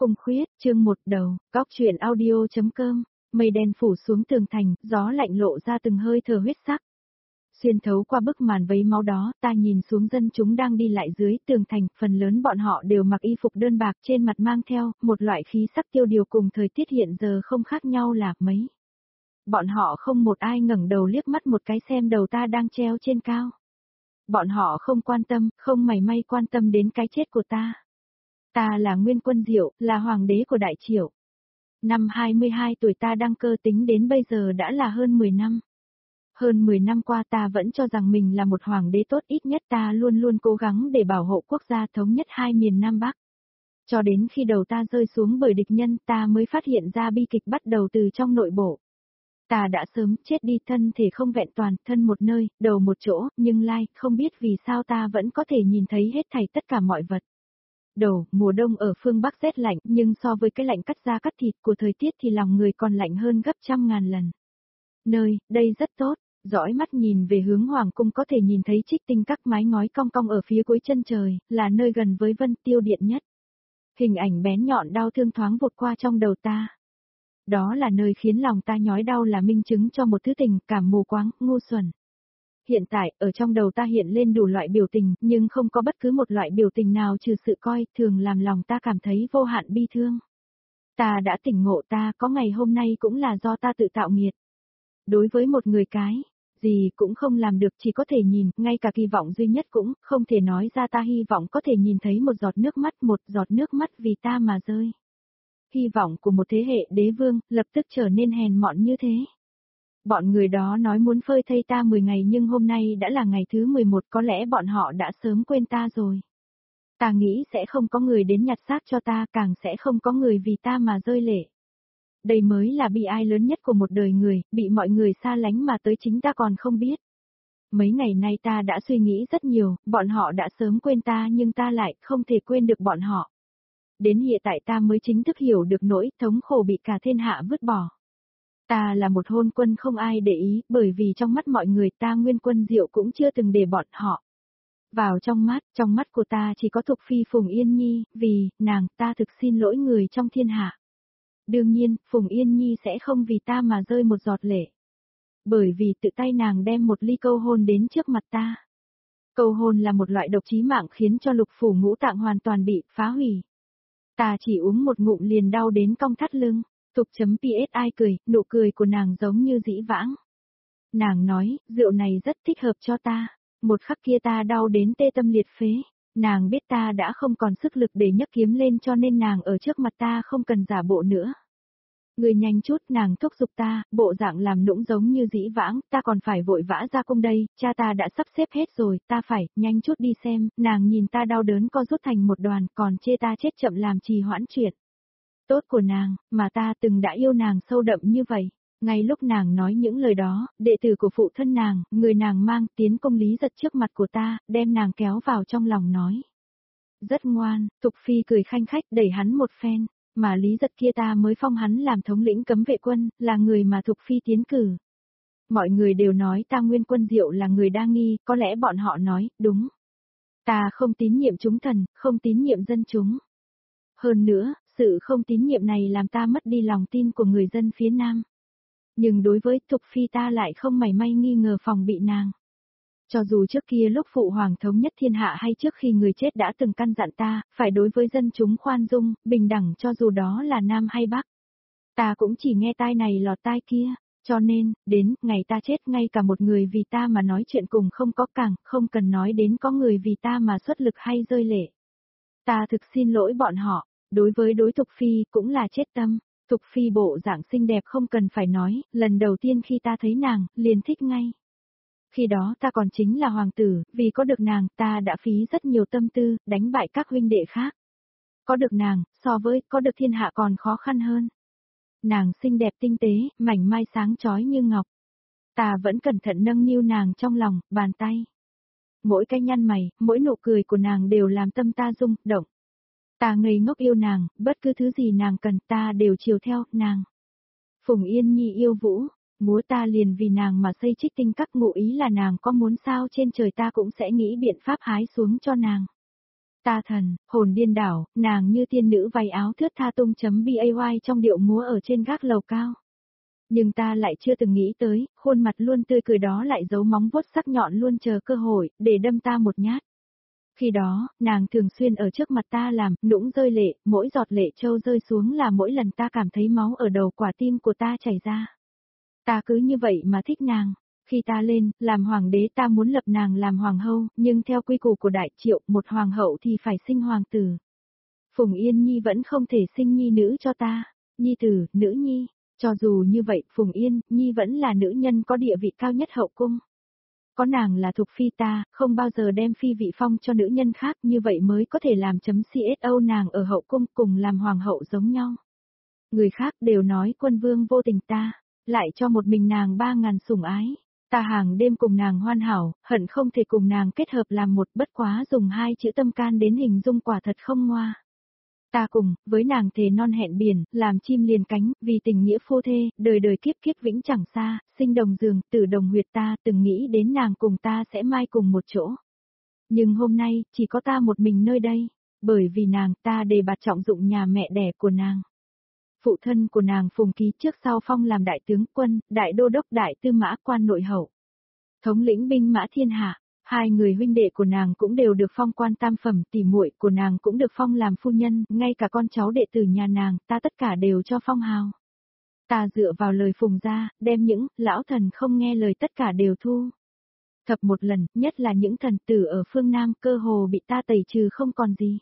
Cung Khuyết, chương 1 đầu, góc truyện audio.com, mây đen phủ xuống tường thành, gió lạnh lộ ra từng hơi thở huyết sắc. Xuyên thấu qua bức màn vấy máu đó, ta nhìn xuống dân chúng đang đi lại dưới tường thành, phần lớn bọn họ đều mặc y phục đơn bạc, trên mặt mang theo một loại khí sắc tiêu điều cùng thời tiết hiện giờ không khác nhau là mấy. Bọn họ không một ai ngẩng đầu liếc mắt một cái xem đầu ta đang treo trên cao. Bọn họ không quan tâm, không mảy may quan tâm đến cái chết của ta. Ta là Nguyên Quân Diệu, là hoàng đế của Đại Triệu. Năm 22 tuổi ta đăng cơ, tính đến bây giờ đã là hơn 10 năm. Hơn 10 năm qua ta vẫn cho rằng mình là một hoàng đế tốt, ít nhất ta luôn luôn cố gắng để bảo hộ quốc gia thống nhất hai miền Nam Bắc. Cho đến khi đầu ta rơi xuống bởi địch nhân, ta mới phát hiện ra bi kịch bắt đầu từ trong nội bộ. Ta đã sớm chết đi, thân thể không vẹn toàn, thân một nơi, đầu một chỗ, nhưng lai, không biết vì sao ta vẫn có thể nhìn thấy hết thảy tất cả mọi vật. Đầu, mùa đông ở phương Bắc rét lạnh, nhưng so với cái lạnh cắt da cắt thịt của thời tiết thì lòng người còn lạnh hơn gấp trăm ngàn lần. Nơi, đây rất tốt, dõi mắt nhìn về hướng Hoàng cung có thể nhìn thấy trích tinh các mái ngói cong cong ở phía cuối chân trời, là nơi gần với Vân Tiêu Điện nhất. Hình ảnh bén nhọn đau thương thoáng vụt qua trong đầu ta. Đó là nơi khiến lòng ta nhói đau, là minh chứng cho một thứ tình cảm mù quáng, ngu xuẩn. Hiện tại, ở trong đầu ta hiện lên đủ loại biểu tình, nhưng không có bất cứ một loại biểu tình nào trừ sự coi thường làm lòng ta cảm thấy vô hạn bi thương. Ta đã tỉnh ngộ, ta có ngày hôm nay cũng là do ta tự tạo nghiệt. Đối với một người cái, gì cũng không làm được, chỉ có thể nhìn, ngay cả kỳ vọng duy nhất cũng không thể nói ra. Ta hy vọng có thể nhìn thấy một giọt nước mắt vì ta mà rơi. Hy vọng của một thế hệ đế vương, lập tức trở nên hèn mọn như thế. Bọn người đó nói muốn phơi thây ta 10 ngày, nhưng hôm nay đã là ngày thứ 11, có lẽ bọn họ đã sớm quên ta rồi. Ta nghĩ sẽ không có người đến nhặt xác cho ta, càng sẽ không có người vì ta mà rơi lệ. Đây mới là bi ai lớn nhất của một đời người, bị mọi người xa lánh mà tới chính ta còn không biết. Mấy ngày nay ta đã suy nghĩ rất nhiều, bọn họ đã sớm quên ta nhưng ta lại không thể quên được bọn họ. Đến hiện tại ta mới chính thức hiểu được nỗi thống khổ bị cả thiên hạ vứt bỏ. Ta là một hôn quân không ai để ý, bởi vì trong mắt mọi người ta Nguyên Quân Diệu cũng chưa từng để bọn họ vào trong mắt của ta chỉ có Thục Phi Phùng Yên Nhi, vì nàng ta thực xin lỗi người trong thiên hạ. Đương nhiên, Phùng Yên Nhi sẽ không vì ta mà rơi một giọt lệ. Bởi vì tự tay nàng đem một ly câu hôn đến trước mặt ta. Câu hôn là một loại độc chí mạng khiến cho lục phủ ngũ tạng hoàn toàn bị phá hủy. Ta chỉ uống một ngụm liền đau đến cong thắt lưng. Tục.psi cười, nụ cười của nàng giống như dĩ vãng. Nàng nói, rượu này rất thích hợp cho ta. Một khắc kia ta đau đến tê tâm liệt phế. Nàng biết ta đã không còn sức lực để nhấc kiếm lên, cho nên nàng ở trước mặt ta không cần giả bộ nữa. Người nhanh chút, nàng thúc giục ta, bộ dạng làm nũng giống như dĩ vãng, ta còn phải vội vã ra cung đây, cha ta đã sắp xếp hết rồi, ta phải, nhanh chút đi xem. Nàng nhìn ta đau đớn co rút thành một đoàn, còn chê ta chết chậm làm trì hoãn chuyện tốt của nàng, mà ta từng đã yêu nàng sâu đậm như vậy. Ngay lúc nàng nói những lời đó, đệ tử của phụ thân nàng, người nàng mang tiến công Lý Giật trước mặt của ta, đem nàng kéo vào trong lòng nói. Rất ngoan, Thục Phi cười khanh khách đẩy hắn một phen, mà Lý Giật kia ta mới phong hắn làm thống lĩnh cấm vệ quân, là người mà Thục Phi tiến cử. Mọi người đều nói ta Nguyên Quân Diệu là người đa nghi, có lẽ bọn họ nói, đúng. Ta không tín nhiệm chúng thần, không tín nhiệm dân chúng. Hơn nữa, sự không tín nhiệm này làm ta mất đi lòng tin của người dân phía Nam. Nhưng đối với Thục Phi ta lại không mảy may nghi ngờ phòng bị nàng. Cho dù trước kia lúc Phụ Hoàng thống nhất thiên hạ hay trước khi người chết đã từng căn dặn ta, phải đối với dân chúng khoan dung, bình đẳng cho dù đó là Nam hay Bắc. Ta cũng chỉ nghe tai này lọt tai kia, cho nên, đến ngày ta chết ngay cả một người vì ta mà nói chuyện cùng không có, càng không cần nói đến có người vì ta mà xuất lực hay rơi lệ. Ta thực xin lỗi bọn họ. Đối với đối Thục Phi cũng là chết tâm. Thục Phi bộ dạng xinh đẹp không cần phải nói, lần đầu tiên khi ta thấy nàng, liền thích ngay. Khi đó ta còn chính là hoàng tử, vì có được nàng, ta đã phí rất nhiều tâm tư, đánh bại các huynh đệ khác. Có được nàng, so với có được thiên hạ còn khó khăn hơn. Nàng xinh đẹp tinh tế, mảnh mai sáng chói như ngọc. Ta vẫn cẩn thận nâng niu nàng trong lòng, bàn tay. Mỗi cái nhăn mày, mỗi nụ cười của nàng đều làm tâm ta rung động. Ta ngây ngốc yêu nàng, bất cứ thứ gì nàng cần ta đều chiều theo nàng. Phùng Yên Nhi yêu vũ, múa ta liền vì nàng mà xây trích tinh các, ngụ ý là nàng có muốn sao trên trời ta cũng sẽ nghĩ biện pháp hái xuống cho nàng. Ta thần, hồn điên đảo, nàng như tiên nữ váy áo thướt tha tung.bay trong điệu múa ở trên gác lầu cao. Nhưng ta lại chưa từng nghĩ tới, khuôn mặt luôn tươi cười đó lại giấu móng vuốt sắc nhọn luôn chờ cơ hội, để đâm ta một nhát. Khi đó, nàng thường xuyên ở trước mặt ta làm, nũng rơi lệ, mỗi giọt lệ trâu rơi xuống là mỗi lần ta cảm thấy máu ở đầu quả tim của ta chảy ra. Ta cứ như vậy mà thích nàng. Khi ta lên, làm hoàng đế ta muốn lập nàng làm hoàng hậu, nhưng theo quy củ của Đại Triệu, một hoàng hậu thì phải sinh hoàng tử. Phùng Yên Nhi vẫn không thể sinh nhi nữ cho ta. Nhi tử, nữ nhi. Cho dù như vậy, Phùng Yên Nhi vẫn là nữ nhân có địa vị cao nhất hậu cung. Có nàng là thuộc phi ta, không bao giờ đem phi vị phong cho nữ nhân khác, như vậy mới có thể làm chấm CSO nàng ở hậu cung cùng làm hoàng hậu giống nhau. Người khác đều nói quân vương vô tình ta, lại cho một mình nàng 3.000 sủng ái. Ta hàng đêm cùng nàng hoàn hảo, hận không thể cùng nàng kết hợp làm một, bất quá dùng 2 chữ tâm can đến hình dung quả thật không ngoa. Ta cùng, với nàng thề non hẹn biển, làm chim liền cánh, vì tình nghĩa phu thê, đời đời kiếp kiếp vĩnh chẳng xa, sinh đồng giường, tử đồng huyệt ta từng nghĩ đến nàng cùng ta sẽ mai cùng một chỗ. Nhưng hôm nay, chỉ có ta một mình nơi đây, bởi vì nàng ta đề bạt trọng dụng nhà mẹ đẻ của nàng. Phụ thân của nàng Phùng Ký trước sau phong làm đại tướng quân, đại đô đốc đại tư mã quan nội hậu. Thống lĩnh binh mã thiên hạ. 2 người huynh đệ của nàng cũng đều được phong quan tam phẩm, tỷ muội của nàng cũng được phong làm phu nhân, ngay cả con cháu đệ tử nhà nàng, ta tất cả đều cho phong hào. Ta dựa vào lời Phùng gia, đem những lão thần không nghe lời tất cả đều thu. Thập một lần, nhất là những thần tử ở phương Nam cơ hồ bị ta tẩy trừ không còn gì.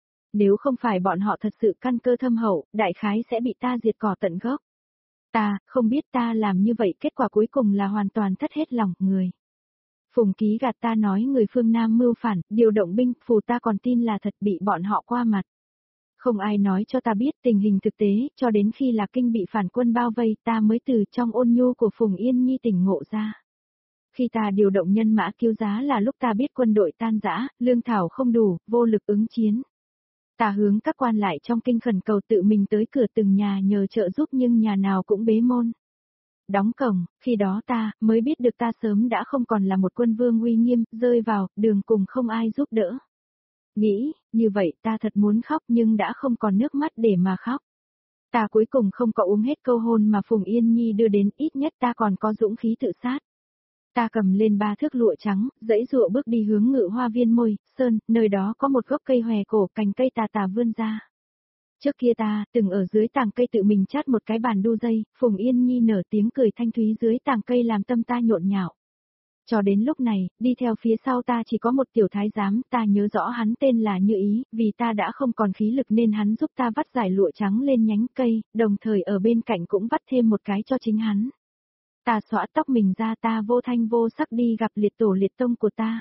Nếu không phải bọn họ thật sự căn cơ thâm hậu, đại khái sẽ bị ta diệt cỏ tận gốc. Ta, không biết ta làm như vậy kết quả cuối cùng là hoàn toàn thất hết lòng người. Phùng Ký gạt ta nói người phương Nam mưu phản, điều động binh, phù ta còn tin là thật bị bọn họ qua mặt. Không ai nói cho ta biết tình hình thực tế, cho đến khi Lạc Kinh bị phản quân bao vây ta mới từ trong ôn nhu của Phùng Yên Nhi tỉnh ngộ ra. Khi ta điều động nhân mã cứu giá là lúc ta biết quân đội tan rã, lương thảo không đủ, vô lực ứng chiến. Ta hướng các quan lại trong kinh khẩn cầu tự mình tới cửa từng nhà nhờ trợ giúp nhưng nhà nào cũng bế môn. Đóng cổng, khi đó ta mới biết được ta sớm đã không còn là một quân vương uy nghiêm, rơi vào đường cùng không ai giúp đỡ. Nghĩ, như vậy ta thật muốn khóc nhưng đã không còn nước mắt để mà khóc. Ta cuối cùng không có uống hết câu hôn mà Phùng Yên Nhi đưa đến, ít nhất ta còn có dũng khí tự sát. Ta cầm lên 3 thước lụa trắng, dãy dụa bước đi hướng Ngự Hoa Viên Môi Sơn, nơi đó có một gốc cây hòe cổ, cành cây tà tà vươn ra. Trước kia ta, từng ở dưới tàng cây tự mình chát một cái bàn đu dây, Phùng Yên Nhi nở tiếng cười thanh thúy dưới tàng cây làm tâm ta nhộn nhạo. Cho đến lúc này, đi theo phía sau ta chỉ có một tiểu thái giám, ta nhớ rõ hắn tên là Như Ý, vì ta đã không còn khí lực nên hắn giúp ta vắt giải lụa trắng lên nhánh cây, đồng thời ở bên cạnh cũng vắt thêm một cái cho chính hắn. Ta xõa tóc mình ra, ta vô thanh vô sắc đi gặp liệt tổ liệt tông của ta.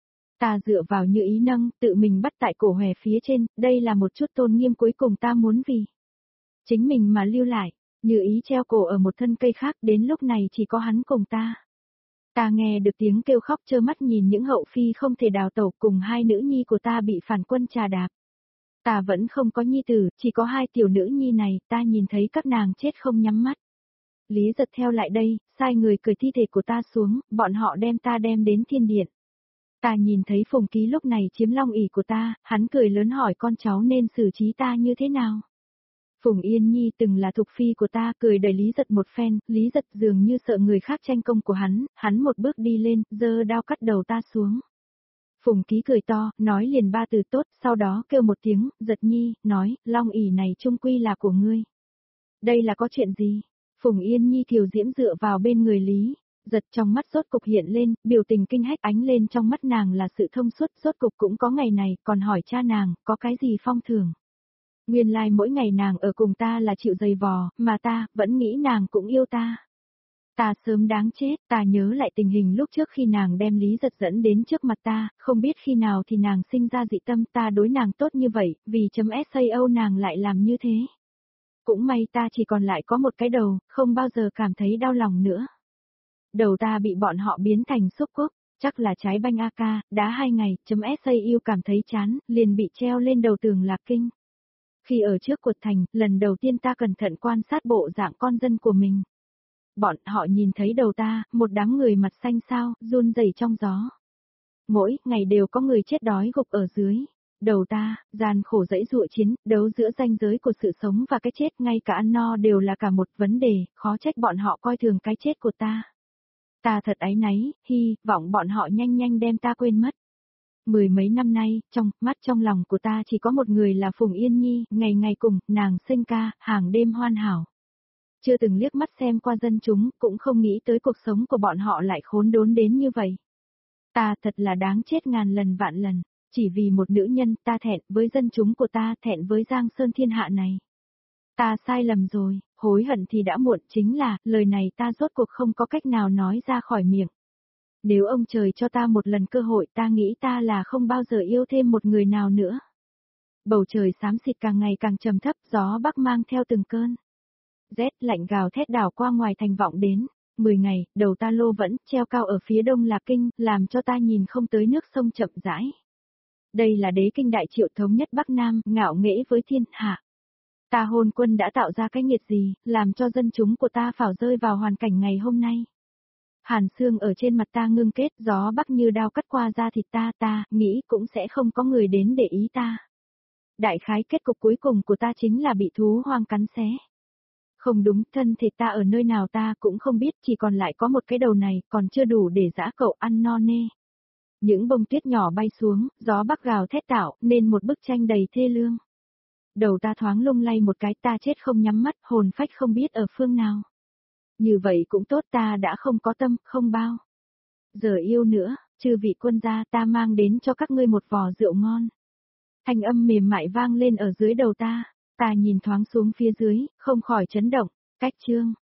Ta dựa vào Như Ý nâng, tự mình bắt tại cổ hòe phía trên, đây là một chút tôn nghiêm cuối cùng ta muốn vì chính mình mà lưu lại. Như Ý treo cổ ở một thân cây khác, đến lúc này chỉ có hắn cùng ta. Ta nghe được tiếng kêu khóc trơ mắt nhìn những hậu phi không thể đào tẩu cùng 2 nữ nhi của ta bị phản quân trà đạp. Ta vẫn không có nhi tử, chỉ có 2 tiểu nữ nhi này, ta nhìn thấy các nàng chết không nhắm mắt. Lý Giật theo lại đây, sai người cởi thi thể của ta xuống, bọn họ đem ta đem đến thiên điện. Ta nhìn thấy Phùng Ký lúc này chiếm long ỷ của ta, hắn cười lớn hỏi con cháu nên xử trí ta như thế nào. Phùng Yên Nhi từng là thuộc phi của ta, cười đẩy Lý Giật một phen, Lý Giật dường như sợ người khác tranh công của hắn một bước đi lên, giơ đao cắt đầu ta xuống. Phùng Ký cười to, nói liền 3 từ tốt, sau đó kêu một tiếng, Giật Nhi, nói, long ỷ này chung quy là của ngươi. Đây là có chuyện gì? Phùng Yên Nhi kiều diễm dựa vào bên người Lý Giật, trong mắt rốt cục hiện lên, biểu tình kinh hách ánh lên trong mắt nàng là sự thông suốt, rốt cục cũng có ngày này, còn hỏi cha nàng, có cái gì phong thường. Nguyên lai mỗi ngày nàng ở cùng ta là chịu dày vò, mà ta, vẫn nghĩ nàng cũng yêu ta. Ta sớm đáng chết, ta nhớ lại tình hình lúc trước khi nàng đem Lý Giật dẫn đến trước mặt ta, không biết khi nào thì nàng sinh ra dị tâm, ta đối nàng tốt như vậy, vì .sao nàng lại làm như thế. Cũng may ta chỉ còn lại có một cái đầu, không bao giờ cảm thấy đau lòng nữa. Đầu ta bị bọn họ biến thành xúc cúc, chắc là trái banh AK, đá 2 ngày, .sao cảm thấy chán, liền bị treo lên đầu tường Lạc Kinh. Khi ở trước cột thành, lần đầu tiên ta cẩn thận quan sát bộ dạng con dân của mình. Bọn họ nhìn thấy đầu ta, một đám người mặt xanh xao, run rẩy trong gió. Mỗi ngày đều có người chết đói gục ở dưới. đầu ta, gian khổ dãy dụa chiến, đấu giữa ranh giới của sự sống và cái chết, ngay cả ăn no đều là cả một vấn đề, khó trách bọn họ coi thường cái chết của ta. Ta thật áy náy, hy vọng bọn họ nhanh nhanh đem ta quên mất. Mười mấy năm nay, trong mắt trong lòng của ta chỉ có một người là Phùng Yên Nhi, ngày ngày cùng nàng sinh ca, hàng đêm hoàn hảo. Chưa từng liếc mắt xem qua dân chúng, cũng không nghĩ tới cuộc sống của bọn họ lại khốn đốn đến như vậy. Ta thật là đáng chết ngàn lần vạn lần, chỉ vì một nữ nhân, ta thẹn với dân chúng của ta, thẹn với Giang Sơn thiên hạ này. Ta sai lầm rồi, hối hận thì đã muộn, chính là, lời này ta rốt cuộc không có cách nào nói ra khỏi miệng. Nếu ông trời cho ta một lần cơ hội, ta nghĩ ta là không bao giờ yêu thêm một người nào nữa. Bầu trời xám xịt càng ngày càng trầm thấp, gió bắc mang theo từng cơn. Rét lạnh gào thét đảo qua ngoài thành vọng đến. 10 ngày, đầu ta lô vẫn treo cao ở phía đông Lạc Kinh, làm cho ta nhìn không tới nước sông chậm rãi. Đây là đế kinh đại triệu thống nhất Bắc Nam, ngạo nghễ với thiên hạ. Ta hôn quân đã tạo ra cái nghiệt gì, làm cho dân chúng của ta phải rơi vào hoàn cảnh ngày hôm nay. Hàn xương ở trên mặt ta ngưng kết, gió bắc như đao cắt qua da thịt ta nghĩ cũng sẽ không có người đến để ý ta. Đại khái kết cục cuối cùng của ta chính là bị thú hoang cắn xé. Không đúng, thân thể ta ở nơi nào ta cũng không biết, chỉ còn lại có một cái đầu này, còn chưa đủ để dã cậu ăn no nê. Những bông tuyết nhỏ bay xuống, gió bắc gào thét tạo, nên một bức tranh đầy thê lương. Đầu ta thoáng lung lay một cái, ta chết không nhắm mắt, hồn phách không biết ở phương nào. Như vậy cũng tốt, ta đã không có tâm, không bao giờ yêu nữa, chư vị quân gia, ta mang đến cho các ngươi một vò rượu ngon. Thanh âm mềm mại vang lên ở dưới đầu ta nhìn thoáng xuống phía dưới, không khỏi chấn động, cách chương.